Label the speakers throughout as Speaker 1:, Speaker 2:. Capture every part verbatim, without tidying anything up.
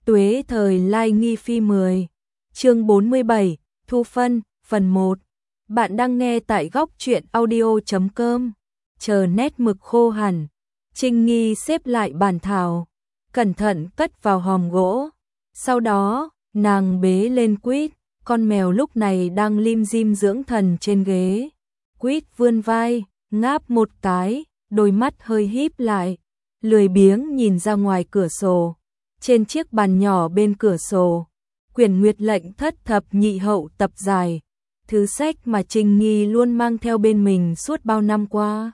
Speaker 1: Tuế thời Lai Nghi Phi mười, chương bốn mươi bảy, Thu Phân, phần một. Bạn đang nghe tại góc truyện audio chấm com. Chờ nét mực khô hẳn, Trinh Nghi xếp lại bản thảo, cẩn thận cất vào hòm gỗ. Sau đó, nàng bế lên Quýt, con mèo lúc này đang lim dim dưỡng thần trên ghế. Quýt vươn vai, ngáp một cái, đôi mắt hơi híp lại, lười biếng nhìn ra ngoài cửa sổ. Trên chiếc bàn nhỏ bên cửa sổ, quyển Nguyệt lệnh thất thập nhị hậu tập dài, thứ sách mà Trinh Nghi luôn mang theo bên mình suốt bao năm qua.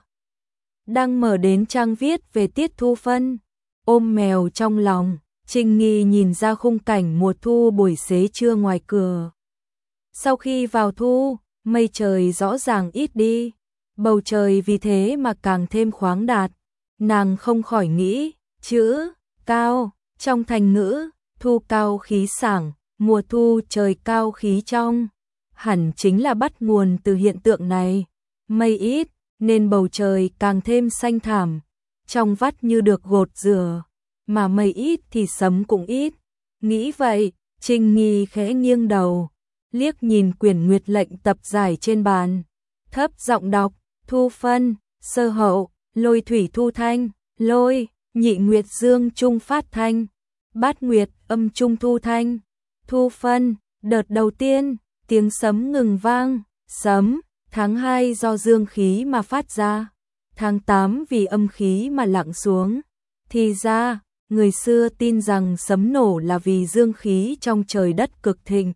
Speaker 1: Đang mở đến trang viết về tiết thu phân, ôm mèo trong lòng, Trinh Nghi nhìn ra khung cảnh mùa thu buổi xế trưa ngoài cửa. Sau khi vào thu, mây trời rõ ràng ít đi, bầu trời vì thế mà càng thêm khoáng đạt. Nàng không khỏi nghĩ, chữ cao trong thành ngữ, thu cao khí sảng, mùa thu trời cao khí trong, hẳn chính là bắt nguồn từ hiện tượng này. Mây ít, nên bầu trời càng thêm xanh thảm, trong vắt như được gột rửa, mà mây ít thì sấm cũng ít. Nghĩ vậy, Trinh Nghi khẽ nghiêng đầu, liếc nhìn quyển Nguyệt lệnh tập giải trên bàn, thấp giọng đọc, thu phân, sơ hậu, lôi thủy thu thanh, lôi, nhị nguyệt dương trung phát thanh, bát nguyệt âm trung thu thanh, thu phân, đợt đầu tiên, tiếng sấm ngừng vang, sấm, tháng hai do dương khí mà phát ra, tháng tám vì âm khí mà lặng xuống. Thì ra, người xưa tin rằng sấm nổ là vì dương khí trong trời đất cực thịnh.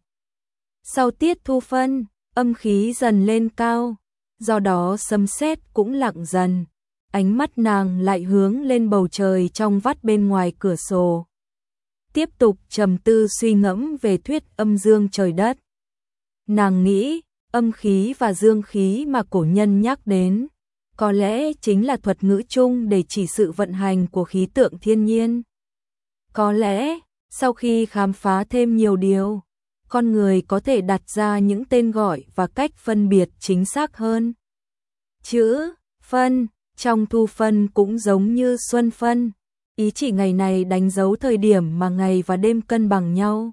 Speaker 1: Sau tiết thu phân, âm khí dần lên cao, do đó sấm sét cũng lặng dần. Ánh mắt nàng lại hướng lên bầu trời trong vắt bên ngoài cửa sổ, tiếp tục trầm tư suy ngẫm về thuyết âm dương trời đất. Nàng nghĩ, âm khí và dương khí mà cổ nhân nhắc đến, có lẽ chính là thuật ngữ chung để chỉ sự vận hành của khí tượng thiên nhiên. Có lẽ, sau khi khám phá thêm nhiều điều, con người có thể đặt ra những tên gọi và cách phân biệt chính xác hơn. Chữ phân trong thu phân cũng giống như xuân phân, ý chỉ ngày này đánh dấu thời điểm mà ngày và đêm cân bằng nhau.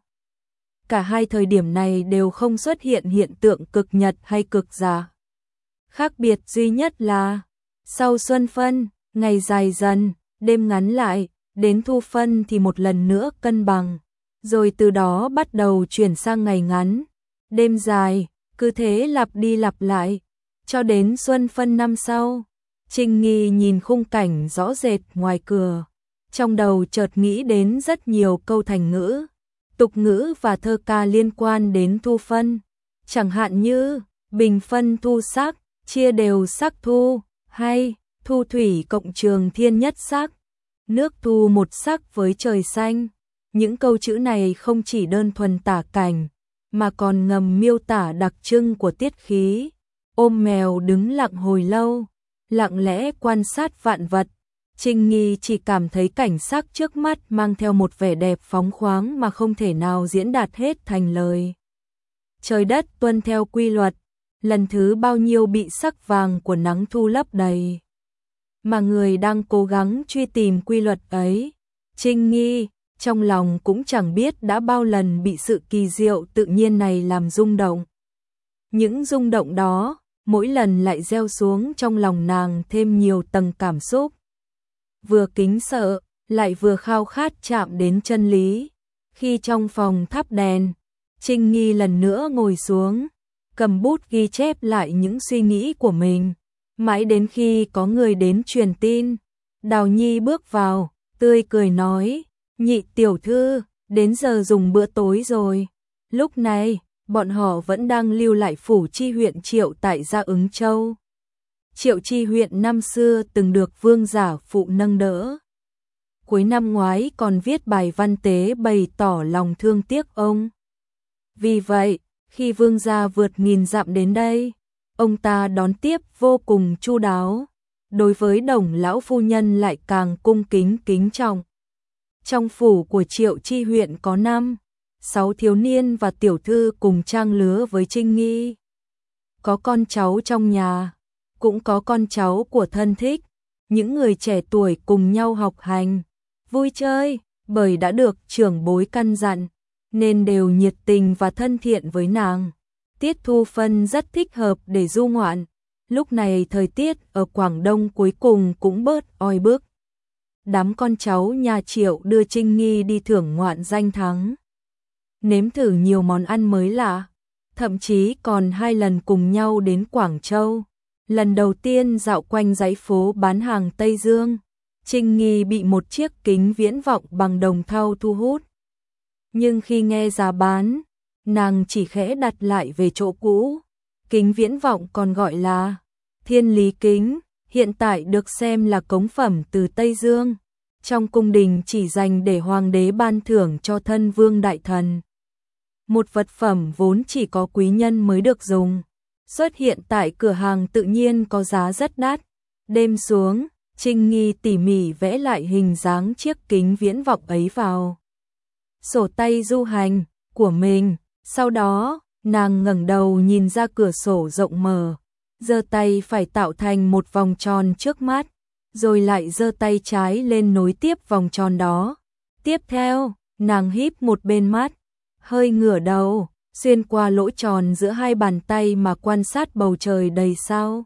Speaker 1: Cả hai thời điểm này đều không xuất hiện hiện tượng cực nhật hay cực giả. Khác biệt duy nhất là, sau xuân phân, ngày dài dần, đêm ngắn lại, đến thu phân thì một lần nữa cân bằng, rồi từ đó bắt đầu chuyển sang ngày ngắn, đêm dài, cứ thế lặp đi lặp lại, cho đến xuân phân năm sau. Trinh Nghi nhìn khung cảnh rõ rệt ngoài cửa, trong đầu chợt nghĩ đến rất nhiều câu thành ngữ, tục ngữ và thơ ca liên quan đến thu phân, chẳng hạn như bình phân thu sắc, chia đều sắc thu, hay thu thủy cộng trường thiên nhất sắc, nước thu một sắc với trời xanh. Những câu chữ này không chỉ đơn thuần tả cảnh, mà còn ngầm miêu tả đặc trưng của tiết khí. Ôm mèo đứng lặng hồi lâu, lặng lẽ quan sát vạn vật, Trinh Nghi chỉ cảm thấy cảnh sắc trước mắt mang theo một vẻ đẹp phóng khoáng mà không thể nào diễn đạt hết thành lời. Trời đất tuân theo quy luật, lần thứ bao nhiêu bị sắc vàng của nắng thu lấp đầy, mà người đang cố gắng truy tìm quy luật ấy. Trinh Nghi trong lòng cũng chẳng biết đã bao lần bị sự kỳ diệu tự nhiên này làm rung động. Những rung động đó, mỗi lần lại gieo xuống trong lòng nàng thêm nhiều tầng cảm xúc. Vừa kính sợ, lại vừa khao khát chạm đến chân lý. Khi trong phòng thắp đèn, Trinh Nghi lần nữa ngồi xuống, cầm bút ghi chép lại những suy nghĩ của mình. Mãi đến khi có người đến truyền tin, Đào Nhi bước vào, tươi cười nói, nhị tiểu thư, đến giờ dùng bữa tối rồi. Lúc này, bọn họ vẫn đang lưu lại phủ chi huyện Triệu tại Gia Ứng Châu. Triệu chi huyện năm xưa từng được vương giả phụ nâng đỡ. Cuối năm ngoái còn viết bài văn tế bày tỏ lòng thương tiếc ông. Vì vậy, khi vương gia vượt nghìn dặm đến đây, ông ta đón tiếp vô cùng chu đáo. Đối với Đồng lão phu nhân lại càng cung kính kính trọng. Trong phủ của Triệu chi huyện có năm, sáu thiếu niên và tiểu thư cùng trang lứa với Trinh Nghi. Có con cháu trong nhà, cũng có con cháu của thân thích, những người trẻ tuổi cùng nhau học hành, vui chơi, bởi đã được trưởng bối căn dặn, nên đều nhiệt tình và thân thiện với nàng. Tiết Thu Phân rất thích hợp để du ngoạn, lúc này thời tiết ở Quảng Đông cuối cùng cũng bớt oi bức. Đám con cháu nhà Triệu đưa Trinh Nghi đi thưởng ngoạn danh thắng. Nếm thử nhiều món ăn mới lạ, thậm chí còn hai lần cùng nhau đến Quảng Châu. Lần đầu tiên dạo quanh dãy phố bán hàng Tây Dương, Trinh Nghi bị một chiếc kính viễn vọng bằng đồng thau thu hút. Nhưng khi nghe giá bán, nàng chỉ khẽ đặt lại về chỗ cũ. Kính viễn vọng còn gọi là Thiên Lý kính, hiện tại được xem là cống phẩm từ Tây Dương, trong cung đình chỉ dành để hoàng đế ban thưởng cho thân vương đại thần. Một vật phẩm vốn chỉ có quý nhân mới được dùng, xuất hiện tại cửa hàng tự nhiên có giá rất đắt. Đêm xuống, Trinh Nghi tỉ mỉ vẽ lại hình dáng chiếc kính viễn vọng ấy vào sổ tay du hành của mình. Sau đó, nàng ngẩng đầu nhìn ra cửa sổ rộng mở, giơ tay phải tạo thành một vòng tròn trước mắt, rồi lại giơ tay trái lên nối tiếp vòng tròn đó. Tiếp theo, nàng híp một bên mắt, hơi ngửa đầu, xuyên qua lỗ tròn giữa hai bàn tay mà quan sát bầu trời đầy sao.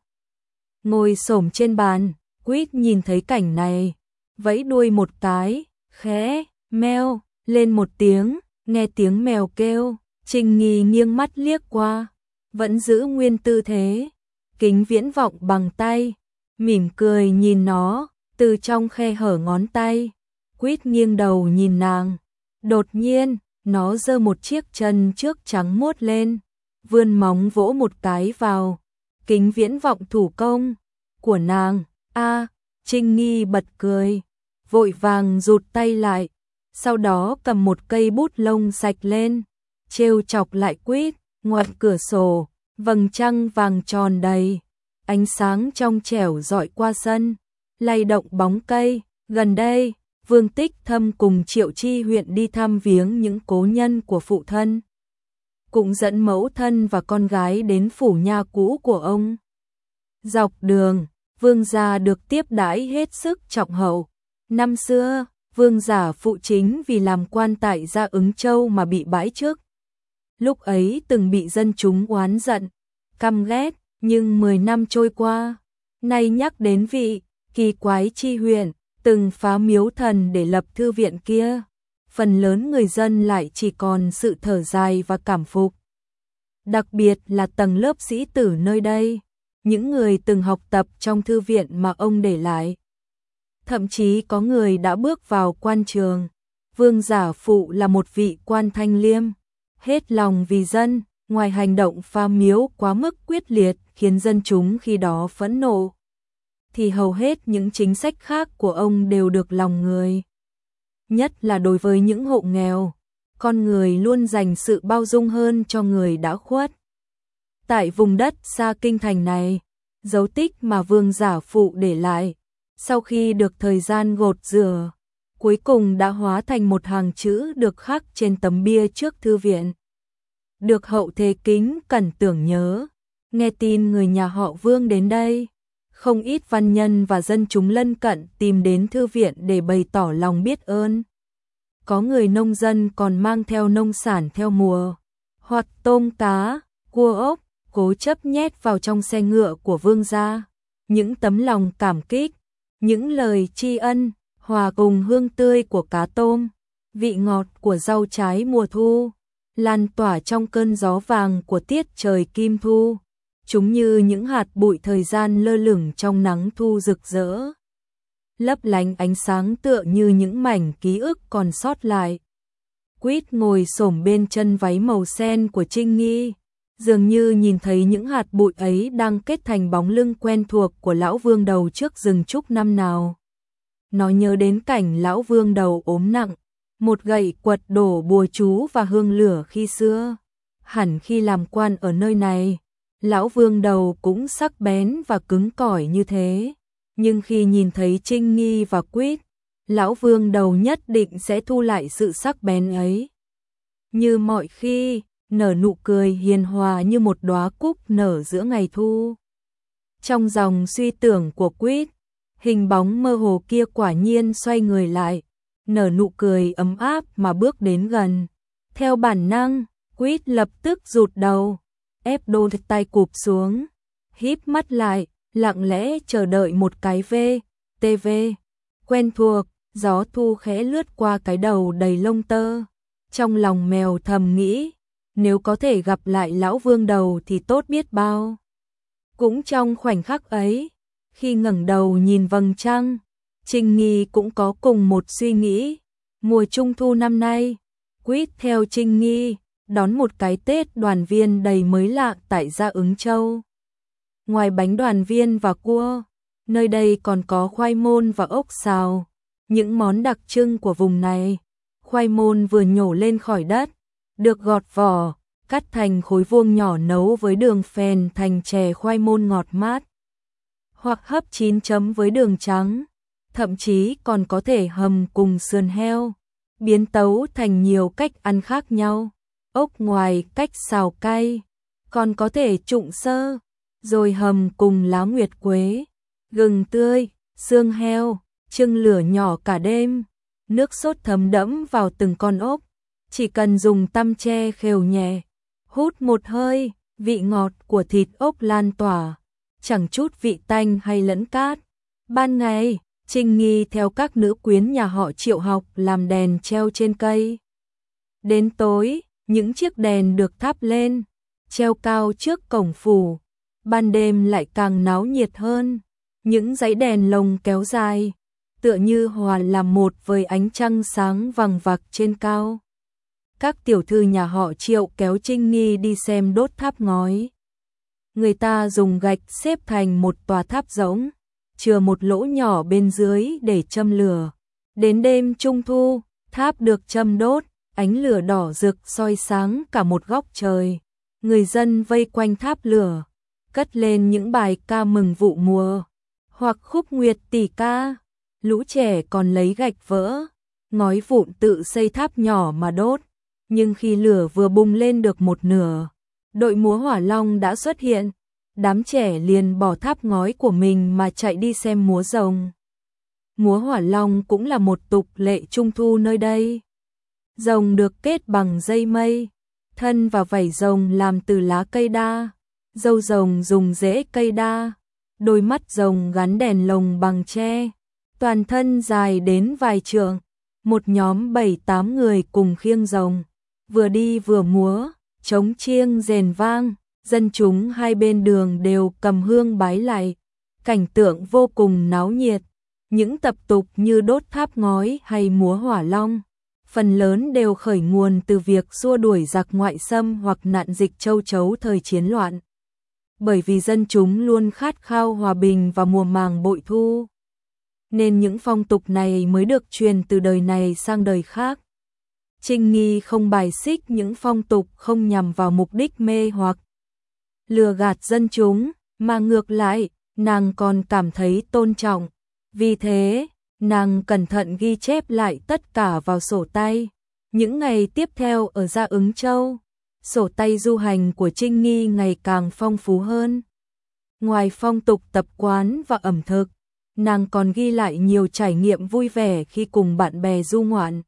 Speaker 1: Ngồi xổm trên bàn, Quýt nhìn thấy cảnh này, vẫy đuôi một cái, khẽ meo lên một tiếng. Nghe tiếng mèo kêu, Trinh Nghi nghiêng mắt liếc qua, vẫn giữ nguyên tư thế, kính viễn vọng bằng tay, mỉm cười nhìn nó từ trong khe hở ngón tay. Quýt nghiêng đầu nhìn nàng, đột nhiên nó giơ một chiếc chân trước trắng muốt lên, vươn móng vỗ một cái vào kính viễn vọng thủ công của nàng. A, Trinh Nghi bật cười, vội vàng rụt tay lại, sau đó cầm một cây bút lông sạch lên, trêu chọc lại Quýt. Ngoài cửa sổ, vầng trăng vàng tròn đầy, ánh sáng trong trẻo dọi qua sân, lay động bóng cây. Gần đây, Vương Tích Thâm cùng Triệu Chi huyện đi thăm viếng những cố nhân của phụ thân, cũng dẫn mẫu thân và con gái đến phủ nhà cũ của ông. Dọc đường, Vương gia được tiếp đãi hết sức trọng hậu. Năm xưa, Vương giả phụ chính vì làm quan tại Gia Ứng Châu mà bị bãi chức. Lúc ấy từng bị dân chúng oán giận, căm ghét, nhưng mười năm trôi qua, nay nhắc đến vị kỳ quái Chi huyện từng phá miếu thần để lập thư viện kia, phần lớn người dân lại chỉ còn sự thở dài và cảm phục. Đặc biệt là tầng lớp sĩ tử nơi đây, những người từng học tập trong thư viện mà ông để lại. Thậm chí có người đã bước vào quan trường. Vương giả phụ là một vị quan thanh liêm, hết lòng vì dân, ngoài hành động phá miếu quá mức quyết liệt khiến dân chúng khi đó phẫn nộ, thì hầu hết những chính sách khác của ông đều được lòng người. Nhất là đối với những hộ nghèo, con người luôn dành sự bao dung hơn cho người đã khuất. Tại vùng đất xa kinh thành này, dấu tích mà Vương giả phụ để lại, sau khi được thời gian gột rửa, cuối cùng đã hóa thành một hàng chữ được khắc trên tấm bia trước thư viện. Được hậu thế kính cẩn tưởng nhớ, nghe tin người nhà họ Vương đến đây, không ít văn nhân và dân chúng lân cận tìm đến thư viện để bày tỏ lòng biết ơn. Có người nông dân còn mang theo nông sản theo mùa, hoặc tôm cá, cua ốc, cố chấp nhét vào trong xe ngựa của Vương gia. Những tấm lòng cảm kích, những lời tri ân, hòa cùng hương tươi của cá tôm, vị ngọt của rau trái mùa thu, lan tỏa trong cơn gió vàng của tiết trời kim thu. Chúng như những hạt bụi thời gian lơ lửng trong nắng thu rực rỡ, lấp lánh ánh sáng tựa như những mảnh ký ức còn sót lại. Quýt ngồi xổm bên chân váy màu sen của Trinh Nghi, dường như nhìn thấy những hạt bụi ấy đang kết thành bóng lưng quen thuộc của lão Vương Đầu trước rừng trúc năm nào. Nó nhớ đến cảnh lão Vương Đầu ốm nặng, một gậy quật đổ bùa chú và hương lửa khi xưa. Hẳn khi làm quan ở nơi này, lão Vương Đầu cũng sắc bén và cứng cỏi như thế. Nhưng khi nhìn thấy Trinh Nghi và Quýt, lão Vương Đầu nhất định sẽ thu lại sự sắc bén ấy. Như mọi khi, nở nụ cười hiền hòa như một đóa cúc nở giữa ngày thu. Trong dòng suy tưởng của Quýt, hình bóng mơ hồ kia quả nhiên xoay người lại, nở nụ cười ấm áp mà bước đến gần. Theo bản năng, Quýt lập tức rụt đầu, ép đôi tay cụp xuống, híp mắt lại, lặng lẽ chờ đợi một cái vê, tê vê. Quen thuộc, gió thu khẽ lướt qua cái đầu đầy lông tơ. Trong lòng mèo thầm nghĩ, nếu có thể gặp lại lão vương đầu thì tốt biết bao. Cũng trong khoảnh khắc ấy, khi ngẩng đầu nhìn vầng trăng, Trinh Nghi cũng có cùng một suy nghĩ. Mùa trung thu năm nay, Quýt theo Trinh Nghi đón một cái Tết đoàn viên đầy mới lạ tại Gia Ứng Châu. Ngoài bánh đoàn viên và cua, nơi đây còn có khoai môn và ốc xào, những món đặc trưng của vùng này. Khoai môn vừa nhổ lên khỏi đất, được gọt vỏ, cắt thành khối vuông nhỏ nấu với đường phèn thành chè khoai môn ngọt mát, hoặc hấp chín chấm với đường trắng, thậm chí còn có thể hầm cùng sườn heo, biến tấu thành nhiều cách ăn khác nhau. Ốc ngoài cách xào cay, còn có thể trụng sơ, rồi hầm cùng lá nguyệt quế, gừng tươi, xương heo, chưng lửa nhỏ cả đêm, nước sốt thấm đẫm vào từng con ốc, chỉ cần dùng tăm tre khều nhẹ, hút một hơi, vị ngọt của thịt ốc lan tỏa, chẳng chút vị tanh hay lẫn cát. Ban ngày, Trinh Nghi theo các nữ quyến nhà họ Triệu học làm đèn treo trên cây. Đến tối, những chiếc đèn được thắp lên, treo cao trước cổng phủ, ban đêm lại càng náo nhiệt hơn. Những dãy đèn lồng kéo dài, tựa như hòa làm một với ánh trăng sáng vằng vặc trên cao. Các tiểu thư nhà họ Triệu kéo Trinh Nghi đi xem đốt tháp ngói. Người ta dùng gạch xếp thành một tòa tháp rỗng, chừa một lỗ nhỏ bên dưới để châm lửa. Đến đêm trung thu, tháp được châm đốt, ánh lửa đỏ rực soi sáng cả một góc trời. Người dân vây quanh tháp lửa, cất lên những bài ca mừng vụ mùa, hoặc khúc nguyệt tỷ ca. Lũ trẻ còn lấy gạch vỡ, ngói vụn tự xây tháp nhỏ mà đốt. Nhưng khi lửa vừa bùng lên được một nửa, đội múa hỏa long đã xuất hiện. Đám trẻ liền bỏ tháp ngói của mình mà chạy đi xem múa rồng. Múa hỏa long cũng là một tục lệ trung thu nơi đây. Rồng được kết bằng dây mây, thân và vảy rồng làm từ lá cây đa, râu rồng dùng rễ cây đa, đôi mắt rồng gắn đèn lồng bằng tre, toàn thân dài đến vài trượng. Một nhóm bảy tám người cùng khiêng rồng, vừa đi vừa múa, trống chiêng rền vang, dân chúng hai bên đường đều cầm hương bái lạy, cảnh tượng vô cùng náo nhiệt. Những tập tục như đốt tháp ngói hay múa hỏa long, phần lớn đều khởi nguồn từ việc xua đuổi giặc ngoại xâm hoặc nạn dịch châu chấu thời chiến loạn. Bởi vì dân chúng luôn khát khao hòa bình và mùa màng bội thu, nên những phong tục này mới được truyền từ đời này sang đời khác. Trinh Nghi không bài xích những phong tục không nhằm vào mục đích mê hoặc lừa gạt dân chúng, mà ngược lại, nàng còn cảm thấy tôn trọng. Vì thế, nàng cẩn thận ghi chép lại tất cả vào sổ tay. Những ngày tiếp theo ở Gia Ứng Châu, sổ tay du hành của Trinh Nghi ngày càng phong phú hơn. Ngoài phong tục tập quán và ẩm thực, nàng còn ghi lại nhiều trải nghiệm vui vẻ khi cùng bạn bè du ngoạn.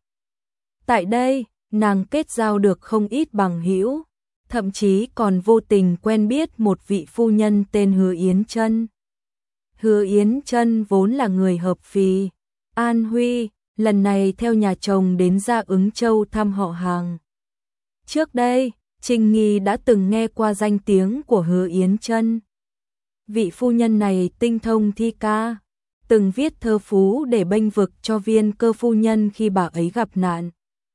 Speaker 1: Tại đây, nàng kết giao được không ít bằng hữu, thậm chí còn vô tình quen biết một vị phu nhân tên Hứa Yến Chân. Hứa Yến Chân vốn là người hợp phì, An Huy, lần này theo nhà chồng đến Gia Ứng Châu thăm họ hàng. Trước đây, Trinh Nghi đã từng nghe qua danh tiếng của Hứa Yến Chân. Vị phu nhân này tinh thông thi ca, từng viết thơ phú để bênh vực cho Viên Cơ phu nhân khi bà ấy gặp nạn.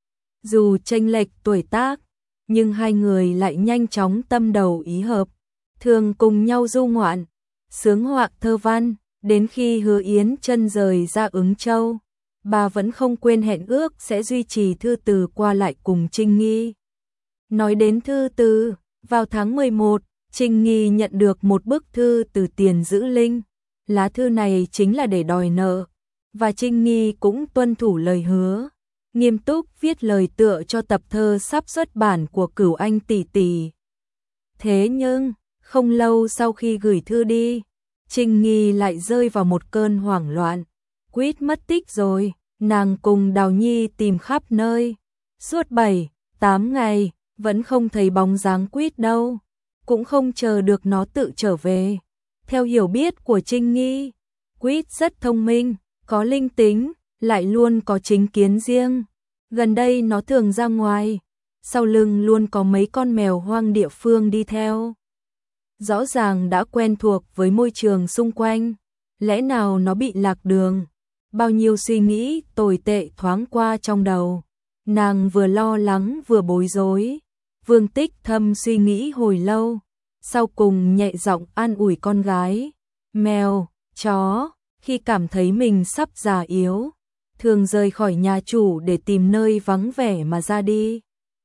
Speaker 1: Dù chênh lệch tuổi tác, nhưng hai người lại nhanh chóng tâm đầu ý hợp, thường cùng nhau du ngoạn, sướng họa thơ văn. Đến khi Hứa Yến Chân rời Gia Ứng Châu, bà vẫn không quên hẹn ước sẽ duy trì thư từ qua lại cùng Trinh Nghi. Nói đến thư từ, vào tháng mười một, Trinh Nghi nhận được một bức thư từ Tiền Dữ Linh. Lá thư này chính là để đòi nợ, và Trinh Nghi cũng tuân thủ lời hứa, nghiêm túc viết lời tựa cho tập thơ sắp xuất bản của Cửu Anh tỷ tỷ. Thế nhưng, không lâu sau khi gửi thư đi, Trinh Nghi lại rơi vào một cơn hoảng loạn. Quýt mất tích rồi, nàng cùng Đào Nhi tìm khắp nơi, suốt bảy, tám ngày, vẫn không thấy bóng dáng Quýt đâu, cũng không chờ được nó tự trở về. Theo hiểu biết của Trinh Nghi, Quýt rất thông minh, có linh tính, lại luôn có chính kiến riêng. Gần đây nó thường ra ngoài, sau lưng luôn có mấy con mèo hoang địa phương đi theo. Rõ ràng đã quen thuộc với môi trường xung quanh, lẽ nào nó bị lạc đường? Bao nhiêu suy nghĩ tồi tệ thoáng qua trong đầu. Nàng vừa lo lắng vừa bối rối. Vương Tích Thâm suy nghĩ hồi lâu, sau cùng nhẹ giọng an ủi con gái. Mèo, chó, khi cảm thấy mình sắp già yếu, thường rời khỏi nhà chủ để tìm nơi vắng vẻ mà ra đi,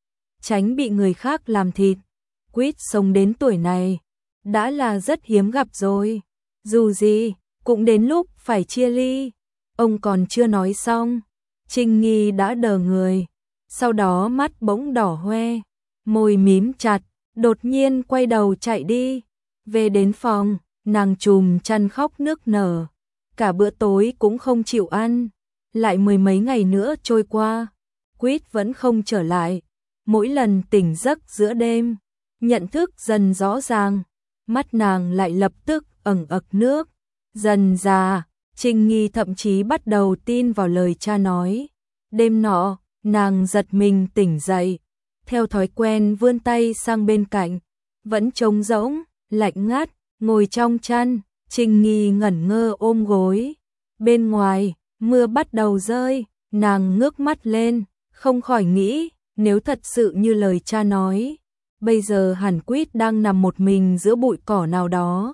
Speaker 1: tránh bị người khác làm thịt. Quýt sống đến tuổi này, đã là rất hiếm gặp rồi. Dù gì, cũng đến lúc phải chia ly. Ông còn chưa nói xong, Trinh Nghi đã đờ người, sau đó mắt bỗng đỏ hoe, môi mím chặt, đột nhiên quay đầu chạy đi. Về đến phòng, nàng trùm chăn khóc nức nở, cả bữa tối cũng không chịu ăn. Lại mười mấy ngày nữa trôi qua, Quýt vẫn không trở lại. Mỗi lần tỉnh giấc giữa đêm, nhận thức dần rõ ràng, mắt nàng lại lập tức ẩn ực nước. Dần già, Trinh Nghi thậm chí bắt đầu tin vào lời cha nói. Đêm nọ, nàng giật mình tỉnh dậy, theo thói quen vươn tay sang bên cạnh, vẫn trống rỗng, lạnh ngắt, ngồi trong chăn. Trinh Nghi ngẩn ngơ ôm gối. Bên ngoài, mưa bắt đầu rơi, nàng ngước mắt lên, không khỏi nghĩ, nếu thật sự như lời cha nói, bây giờ hẳn Quýt đang nằm một mình giữa bụi cỏ nào đó,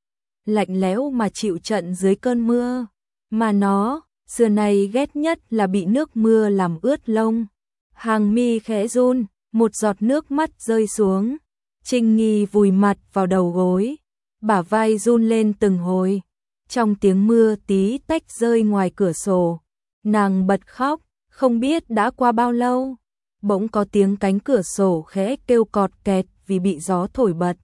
Speaker 1: lạnh lẽo mà chịu trận dưới cơn mưa, mà nó, xưa nay ghét nhất là bị nước mưa làm ướt lông. Hàng mi khẽ run, một giọt nước mắt rơi xuống. Trinh Nghi vùi mặt vào đầu gối, bả vai run lên từng hồi. Trong tiếng mưa tí tách rơi ngoài cửa sổ, nàng bật khóc, không biết đã qua bao lâu. Bỗng có tiếng cánh cửa sổ khẽ kêu cọt kẹt vì bị gió thổi bật.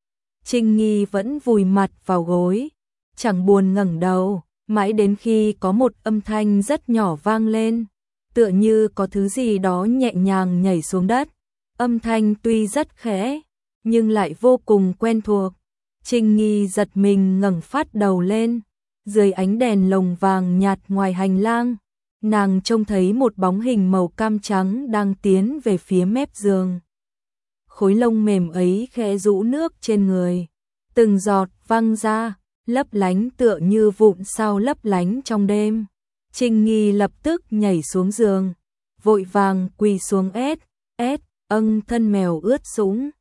Speaker 1: Trinh Nghi vẫn vùi mặt vào gối, chẳng buồn ngẩng đầu, mãi đến khi có một âm thanh rất nhỏ vang lên, tựa như có thứ gì đó nhẹ nhàng nhảy xuống đất. Âm thanh tuy rất khẽ, nhưng lại vô cùng quen thuộc. Trinh Nghi giật mình ngẩng phát đầu lên, dưới ánh đèn lồng vàng nhạt ngoài hành lang, nàng trông thấy một bóng hình màu cam trắng đang tiến về phía mép giường. Khối lông mềm ấy khẽ rũ nước trên người, từng giọt văng ra, lấp lánh tựa như vụn sao lấp lánh trong đêm. Trinh Nghi lập tức nhảy xuống giường, vội vàng quỳ xuống ét, ét, âng thân mèo ướt sũng,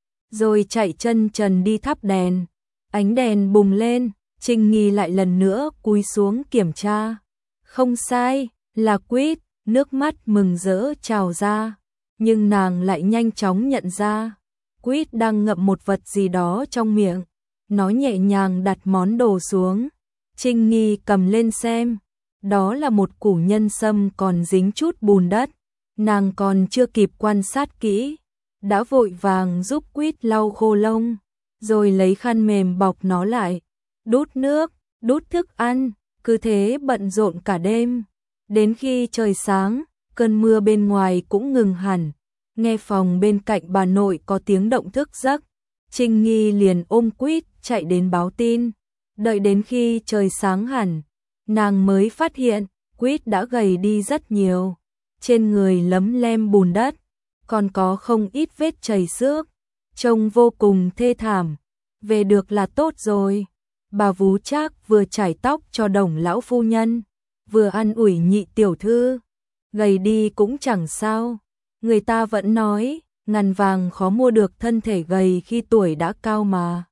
Speaker 1: rồi chạy chân trần đi thắp đèn. Ánh đèn bùng lên, Trinh Nghi lại lần nữa cúi xuống kiểm tra. Không sai, là Quýt. Nước mắt mừng rỡ trào ra, nhưng nàng lại nhanh chóng nhận ra, Quýt đang ngậm một vật gì đó trong miệng. Nó nhẹ nhàng đặt món đồ xuống. Trinh Nghi cầm lên xem, đó là một củ nhân sâm còn dính chút bùn đất. Nàng còn chưa kịp quan sát kỹ, đã vội vàng giúp Quýt lau khô lông, rồi lấy khăn mềm bọc nó lại, đút nước, đút thức ăn, cứ thế bận rộn cả đêm. Đến khi trời sáng, cơn mưa bên ngoài cũng ngừng hẳn. Nghe phòng bên cạnh bà nội có tiếng động thức giấc, Trinh Nghi liền ôm Quýt chạy đến báo tin. Đợi đến khi trời sáng hẳn, nàng mới phát hiện Quýt đã gầy đi rất nhiều, trên người lấm lem bùn đất, còn có không ít vết chảy xước, trông vô cùng thê thảm. Về được là tốt rồi. Bà Vú Trác vừa chải tóc cho Đồng lão phu nhân, vừa an ủi Nhị tiểu thư. Gầy đi cũng chẳng sao, người ta vẫn nói, ngàn vàng khó mua được thân thể gầy khi tuổi đã cao mà.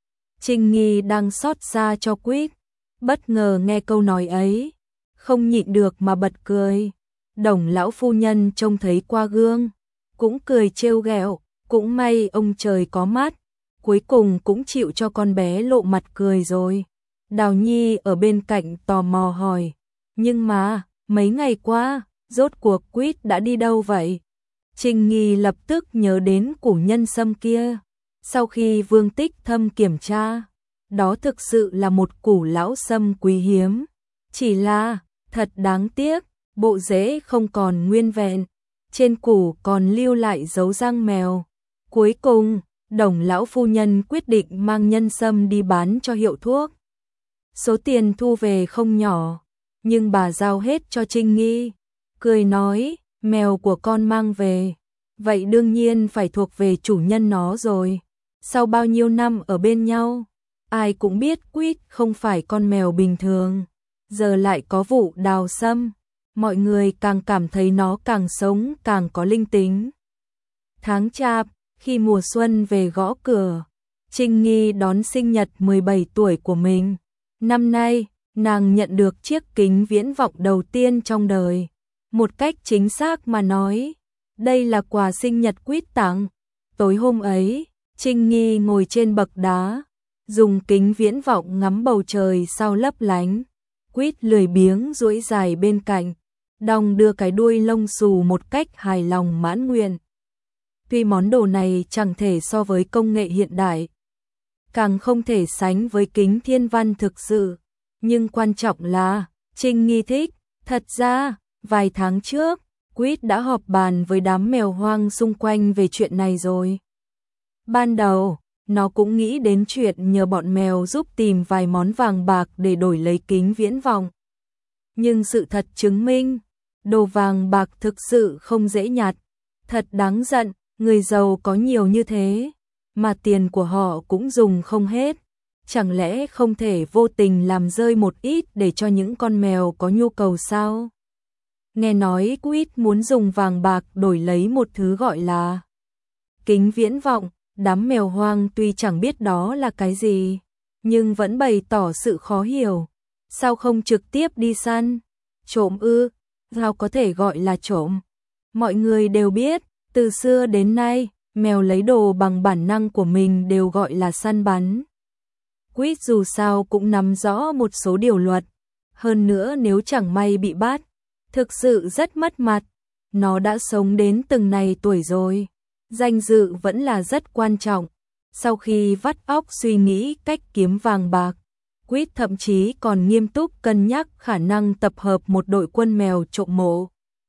Speaker 1: Trinh Nghi đang xót xa cho Quýt, bất ngờ nghe câu nói ấy, không nhịn được mà bật cười. Đồng lão phu nhân trông thấy qua gương, cũng cười trêu ghẹo, cũng may ông trời có mắt, cuối cùng cũng chịu cho con bé lộ mặt cười rồi. Đào Nhi ở bên cạnh tò mò hỏi, nhưng mà, mấy ngày qua, rốt cuộc Quýt đã đi đâu vậy? Trinh Nghi lập tức nhớ đến củ nhân sâm kia. Sau khi Vương Tích Thâm kiểm tra, đó thực sự là một củ lão sâm quý hiếm. Chỉ là, thật đáng tiếc, bộ rễ không còn nguyên vẹn, trên củ còn lưu lại dấu răng mèo. Cuối cùng, Đồng lão phu nhân quyết định mang nhân sâm đi bán cho hiệu thuốc. Số tiền thu về không nhỏ, nhưng bà giao hết cho Trinh Nghi, cười nói, mèo của con mang về, vậy đương nhiên phải thuộc về chủ nhân nó rồi. Sau bao nhiêu năm ở bên nhau, ai cũng biết Quýt không phải con mèo bình thường, giờ lại có vụ đào sâm, mọi người càng cảm thấy nó càng sống càng có linh tính. Tháng Chạp, khi mùa xuân về gõ cửa, Trinh Nghi đón sinh nhật mười bảy tuổi của mình. Năm nay, nàng nhận được chiếc kính viễn vọng đầu tiên trong đời. Một cách chính xác mà nói, đây là quà sinh nhật Quýt tặng. Tối hôm ấy, Trinh Nghi ngồi trên bậc đá, dùng kính viễn vọng ngắm bầu trời sao lấp lánh. Quýt lười biếng duỗi dài bên cạnh, đong đưa cái đuôi lông xù một cách hài lòng mãn nguyện. Tuy món đồ này chẳng thể so với công nghệ hiện đại, càng không thể sánh với kính thiên văn thực sự, nhưng quan trọng là Trinh Nghi thích. Thật ra, vài tháng trước, Quýt đã họp bàn với đám mèo hoang xung quanh về chuyện này rồi. Ban đầu, nó cũng nghĩ đến chuyện nhờ bọn mèo giúp tìm vài món vàng bạc để đổi lấy kính viễn vọng. Nhưng sự thật chứng minh, đồ vàng bạc thực sự không dễ nhặt. Thật đáng giận, người giàu có nhiều như thế, mà tiền của họ cũng dùng không hết. Chẳng lẽ không thể vô tình làm rơi một ít để cho những con mèo có nhu cầu sao? Nghe nói Quýt muốn dùng vàng bạc đổi lấy một thứ gọi là kính viễn vọng, đám mèo hoang tuy chẳng biết đó là cái gì, nhưng vẫn bày tỏ sự khó hiểu. Sao không trực tiếp đi săn? Trộm ư? Sao có thể gọi là trộm? Mọi người đều biết, từ xưa đến nay, mèo lấy đồ bằng bản năng của mình đều gọi là săn bắn. Quýt dù sao cũng nắm rõ một số điều luật, hơn nữa nếu chẳng may bị bắt, thực sự rất mất mặt. Nó đã sống đến từng này tuổi rồi, danh dự vẫn là rất quan trọng. Sau khi vắt óc suy nghĩ cách kiếm vàng bạc, Quýt thậm chí còn nghiêm túc cân nhắc khả năng tập hợp một đội quân mèo trộm mộ.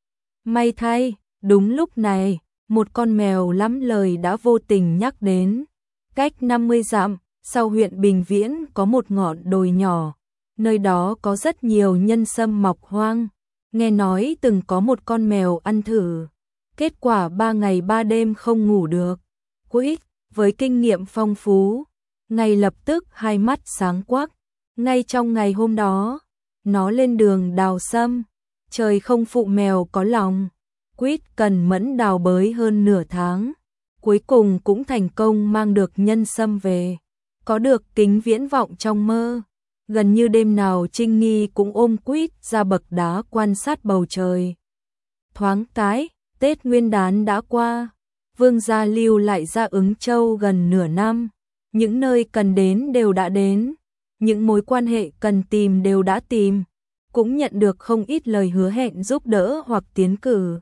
Speaker 1: May thay, đúng lúc này, một con mèo lắm lời đã vô tình nhắc đến. Cách năm mươi dặm, sau huyện Bình Viễn có một ngọn đồi nhỏ, nơi đó có rất nhiều nhân sâm mọc hoang. Nghe nói từng có một con mèo ăn thử, kết quả ba ngày ba đêm không ngủ được. Quýt, với kinh nghiệm phong phú, ngay lập tức hai mắt sáng quắc. Ngay trong ngày hôm đó, nó lên đường đào sâm. Trời không phụ mèo có lòng, Quýt cần mẫn đào bới hơn nửa tháng, cuối cùng cũng thành công mang được nhân sâm về. Có được kính viễn vọng trong mơ, gần như đêm nào Trinh Nghi cũng ôm Quýt ra bậc đá quan sát bầu trời. Thoáng cái, Tết Nguyên đán đã qua, Vương gia lưu lại ra Ứng Châu gần nửa năm, những nơi cần đến đều đã đến, những mối quan hệ cần tìm đều đã tìm, cũng nhận được không ít lời hứa hẹn giúp đỡ hoặc tiến cử.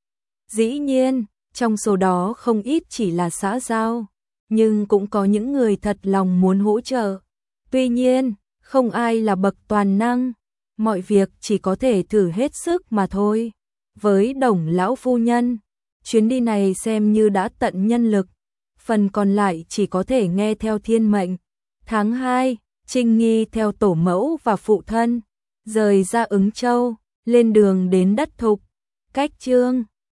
Speaker 1: Dĩ nhiên, trong số đó không ít chỉ là xã giao, nhưng cũng có những người thật lòng muốn hỗ trợ. Tuy nhiên, không ai là bậc toàn năng, mọi việc chỉ có thể thử hết sức mà thôi. Với Đồng lão phu nhân, chuyến đi này xem như đã tận nhân lực, phần còn lại chỉ có thể nghe theo thiên mệnh. Tháng hai, Trinh Nghi theo tổ mẫu và phụ thân, rời ra Ứng Châu, lên đường đến đất Thục. Cách Chương